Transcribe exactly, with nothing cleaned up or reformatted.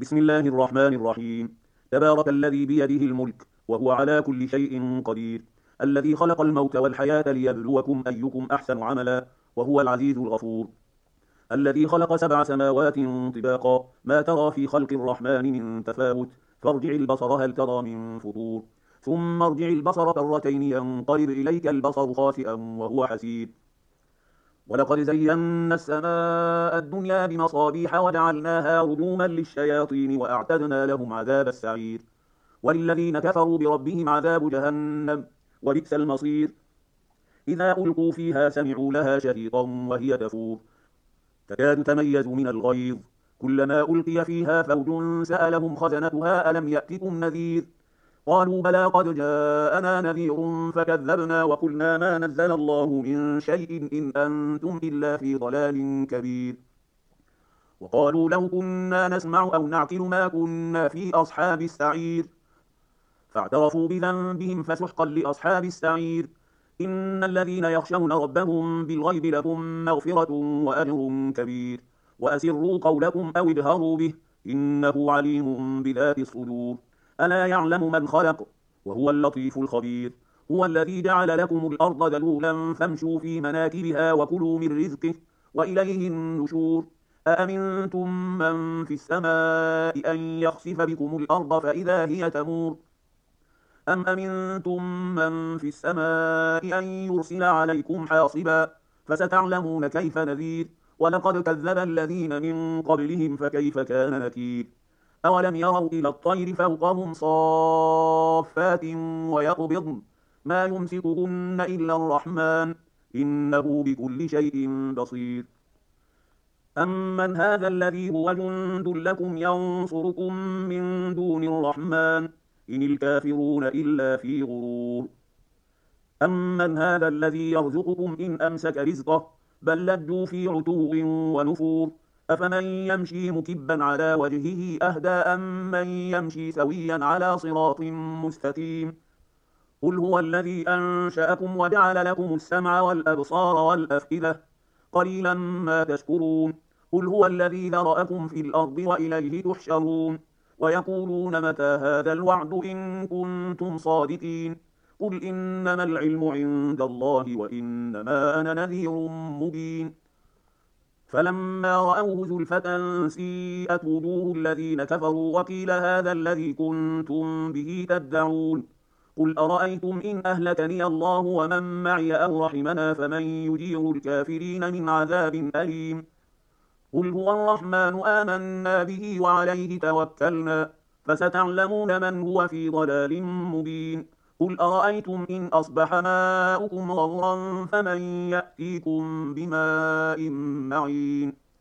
بسم الله الرحمن الرحيم. تبارك الذي بيده الملك وهو على كل شيء قدير، الذي خلق الموت والحياة ليبلوكم أيكم أحسن عملا، وهو العزيز الغفور. الذي خلق سبع سماوات طباقا، ما ترى في خلق الرحمن من تفاوت، فارجع البصر هل ترى من فطور، ثم ارجع البصر كرتين ينقلب إليك البصر خاسئا وهو حسير. ولقد زينا السماء الدنيا بمصابيح وجعلناها رجوما للشياطين وأعتدنا لهم عذاب السعير. وللذين كفروا بربهم عذاب جهنم، وبئس المصير. إذا ألقوا فيها سمعوا لها شهيقا وهي تفور، تكاد تميز من الغيظ، كلما ألقي فيها فوج سألهم خزنتها ألم يأتكم نذير، قالوا بلى قد جاءنا نذير فكذبنا وقلنا ما نزل الله من شيء إن أنتم إلا في ضلال كبير. وقالوا لو كنا نسمع أو نعقل ما كنا في أصحاب السعير، فاعترفوا بذنبهم فسحقا لأصحاب السعير. إن الذين يخشون ربهم بالغيب لهم مغفرة وأجر كبير. وأسروا قولكم أو اجهروا به، إنه عليم بذات الصدور. ألا يعلم من خلق وهو اللطيف الخبير. هو الذي جعل لكم الأرض ذلولا فامشوا في مناكبها وكلوا من رزقه وإليه النشور. أأمنتم من في السماء أن يخسف بكم الأرض فإذا هي تمور، أم أمنتم من في السماء أن يرسل عليكم حاصبا، فستعلمون كيف نذير. ولقد كذب الذين من قبلهم فكيف كان نكير. أولم يروا إلى الطير فوقهم صافات ويقبضن ما يمسكهن إلا الرحمن إنه بكل شيء بصير. أمن هذا الذي هو جند لكم ينصركم من دون الرحمن إن الكافرون إلا في غرور. أمن هذا الذي يرزقكم إن أمسك رزقه بل لجوا في عتو ونفور. أفمن يمشي مكبا على وجهه أهدى أم من يمشي سويا على صراط مستقيم. قل هو الذي أنشأكم وجعل لكم السمع والأبصار والأفئدة قليلا ما تشكرون. قل هو الذي ذرأكم في الأرض وإليه تحشرون. ويقولون متى هذا الوعد إن كنتم صادقين. قل إنما العلم عند الله وإنما أنا نذير مبين. فلما رأوه زلفة سيئت وجوه الذين كفروا وقيل هذا الذي كنتم به تدعون. قل أرأيتم إن أهلكني الله ومن معي أو رحمنا فمن يجير الكافرين من عذاب أليم. قل هو الرحمن آمنا به وعليه توكلنا فستعلمون من هو في ضلال مبين. قل أرأيتم إن أصبح ماؤكم غورا فمن يأتيكم بماء معين.